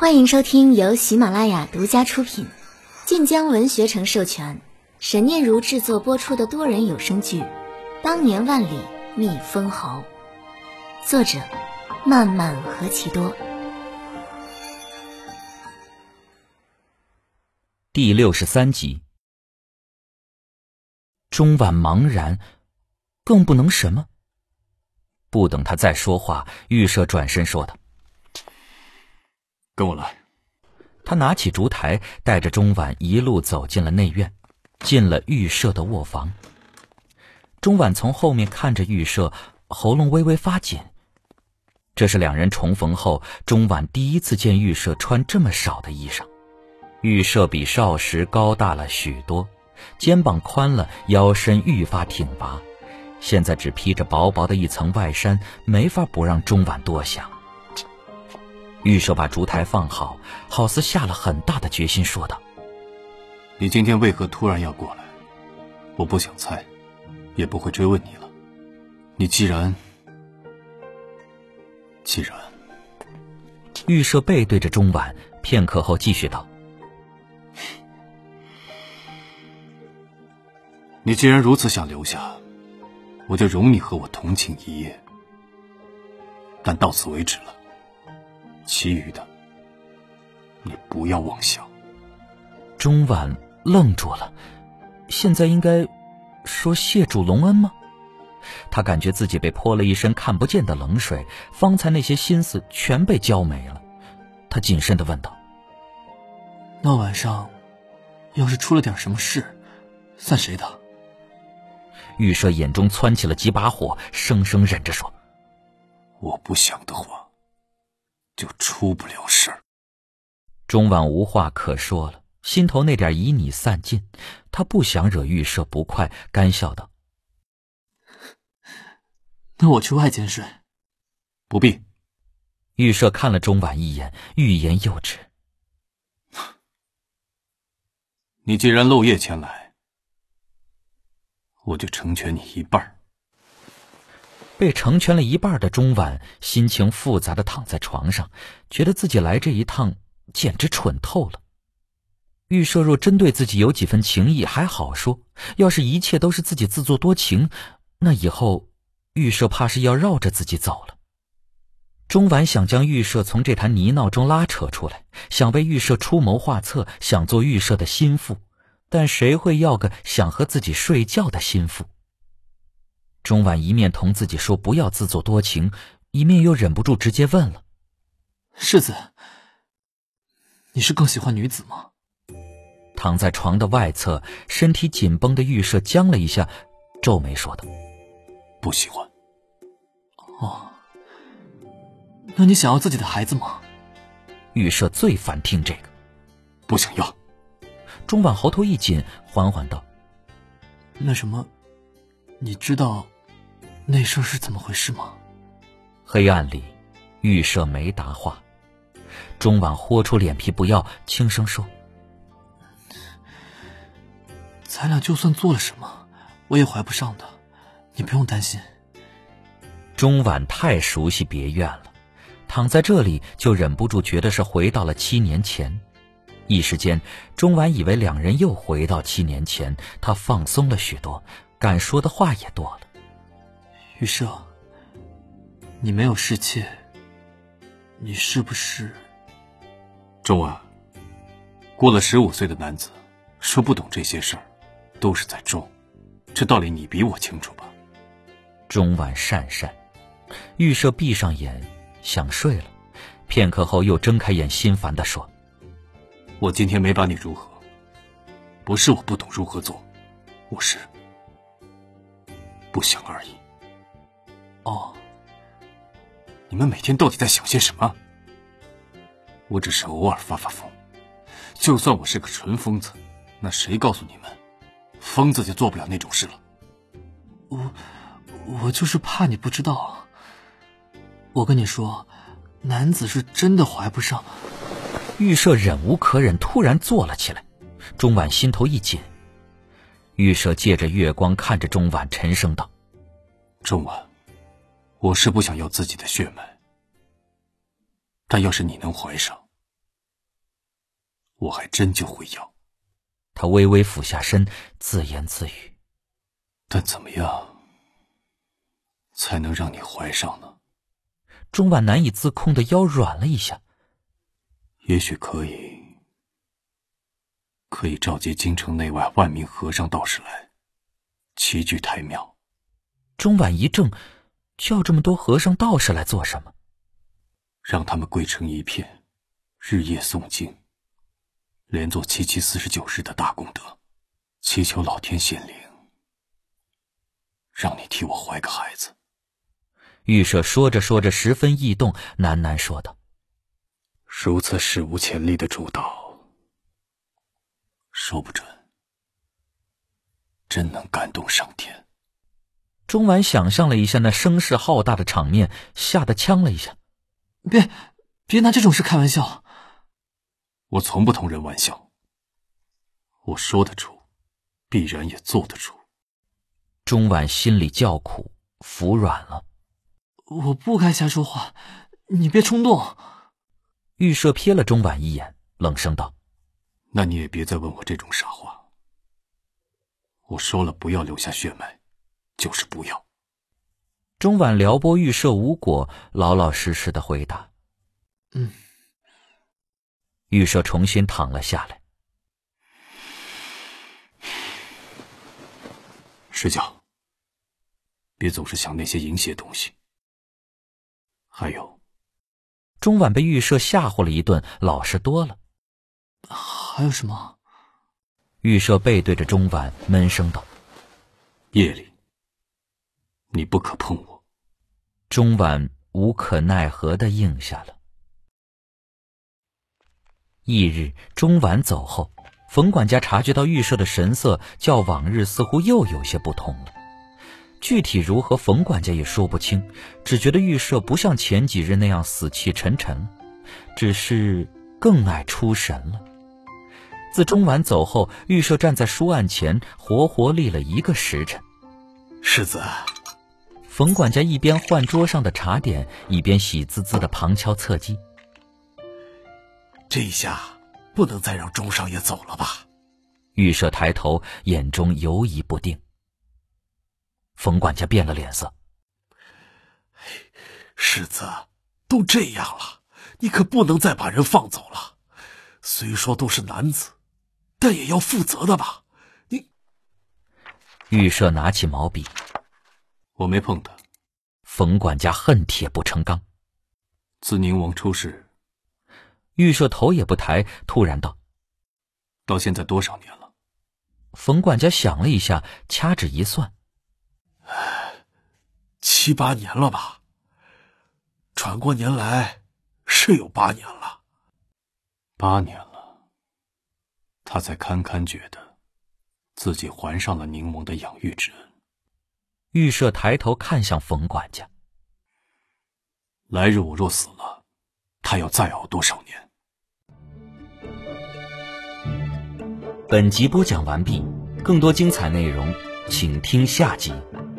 欢迎收听由喜马拉雅独家出品、晋江文学城授权、沈念如制作播出的多人有声剧《当年万里觅封侯》，作者漫漫何其多。 第63集。钟婉茫然，更不能什么。不等他再说话，玉舍转身说道：“ 跟我来。” 他拿起烛台，带着钟婉一路走进了内院，进了玉舍的卧房。钟婉从后面看着玉舍，喉咙微微发紧。这是两人重逢后，钟婉第一次见玉舍穿这么少的衣裳。玉舍比少时高大了许多，肩膀宽了，腰身愈发挺拔，现在只披着薄薄的一层外衫，没法不让钟婉多想。玉舍把烛台放好，好似下了很大的决心，说道：“ 你今天为何突然要过来？我不想猜，也不会追问你了。你既然……” 玉舍背对着钟婉，片刻后继续道：“ 你既然如此想留下，我就容你和我同寝一夜，但到此为止了。其余的，你不要妄想。” 钟婉愣住了，现在应该说谢主隆恩吗？他感觉自己被泼了一身看不见的冷水，方才那些心思全被浇没了。他谨慎地问道：“ 那晚上要是出了点什么事，算谁的？” 玉舍眼中窜起了几把火，生生忍着说：“ 我不想的话，就出不了事儿。” 钟婉无话可说了，心头那点旖旎散尽，他不想惹玉舍不快，干笑道：“ 那我去外间睡。” 不必。 玉舍看了钟婉一眼，欲言又止。 你既然漏夜前来，我就成全你一半。 被成全了一半的钟婉心情复杂地躺在床上，觉得自己来这一趟简直蠢透了。玉舍若真对自己有几分情意还好说，要是一切都是自己自作多情，那以后玉舍怕是要绕着自己走了。钟婉想将玉舍从这坛泥淖中拉扯出来，想为玉舍出谋划策，想做玉舍的心腹，但谁会要个想和自己睡觉的心腹？钟婉一面同自己说不要自作多情，一面又忍不住直接问了：“ 世子，你是更喜欢女子吗？” 躺在床的外侧，身体紧绷的玉舍僵了一下，皱眉说道：“ 不喜欢。”“ 哦，那你想要自己的孩子吗？” 玉舍最烦听这个。 “不想要。” 钟婉喉头一紧，缓缓道：“ 那什么，你知道那事儿是怎么回事吗？” 黑暗里，玉舍没答话。钟婉豁出脸皮不要，轻声说：“ 咱俩就算做了什么，我也怀不上的，你不用担心。” 钟婉太熟悉别院了，躺在这里就忍不住觉得是回到了7年前。一时间，钟婉以为两人又回到7年前，她放松了许多，敢说的话也多了。 “玉舍，你没有侍妾，你是不是……”“ 钟婉，过了15岁的男子说不懂这些事儿，都是在装，这道理你比我清楚吧？” 钟婉讪讪。玉舍闭上眼想睡了，片刻后又睁开眼，心烦地说：“ 我今天没把你如何，不是我不懂如何做，我是不想而已。”“ 哦， 你们每天到底在想些什么？”“我只是偶尔发发疯，就算我是个纯疯子，那谁告诉你们，疯子就做不了那种事了？”“ 我就是怕你不知道。我跟你说，男子是真的怀不上。” 玉舍忍无可忍，突然坐了起来。钟婉心头一紧。玉舍借着月光看着钟婉，沉声道：“ 钟婉，我是不想要自己的血脉，但要是你能怀上， 我还真就会要。 他微微俯下身，自言自语。 但怎么样才能让你怀上呢？ 钟婉难以自控的腰软了一下。 也许可以召集京城内外万名和尚道士来，齐聚太庙。 钟婉一怔，叫这么多和尚道士来做什么？ 让他们跪成一片，日夜诵经，连做7749日的大功德，祈求老天显灵，让你替我怀个孩子。 玉舍说着说着十分异动，喃喃说道： 如此史无前例的主导，说不准真能感动上天。 钟婉想象了一下那声势浩大的场面，吓得呛了一下。 别拿这种事开玩笑。 我从不同人玩笑，我说得出，必然也做得出。 钟婉心里叫苦，服软了。 我不该瞎说话，你别冲动。 玉舍瞥了钟婉一眼，冷声道： 那你也别再问我这种傻话。我说了不要留下血脉，就是不要。 钟婉撩拨玉舍无果，老老实实的回答：玉舍重新躺了下来。 睡觉，别总是想那些淫邪东西。还有， 钟婉被玉舍吓唬了一顿，老实多了。 还有什么？ 玉舍背对着钟婉闷声道： 夜里你不可碰我。 钟婉无可奈何地应下了。翌日，钟婉走后，冯管家察觉到玉舍的神色较往日似乎又有些不同了。具体如何，冯管家也说不清，只觉得玉舍不像前几日那样死气沉沉，只是更爱出神了。自钟婉走后，玉舍站在书案前活活立了1个时辰。 世子， 冯管家一边换桌上的茶点，一边喜滋滋的旁敲侧击。 这一下不能再让钟少爷走了吧？ 玉舍抬头，眼中犹疑不定。冯管家变了脸色。 世子，都这样了，你可不能再把人放走了。虽说都是男子，但也要负责的吧？你…… 玉舍拿起毛笔。 我没碰他。 冯管家恨铁不成钢。 自宁王出事， 玉舍头也不抬，突然道： 到现在多少年了？ 冯管家想了一下，掐指一算 ，7、8年了吧？转过年来是有8年了。 8年了，他才堪堪觉得自己还上了宁王的养育之恩。 玉舍抬头看向冯管家。 来日我若死了，他要再熬多少年？ 本集播讲完毕，更多精彩内容请听下集。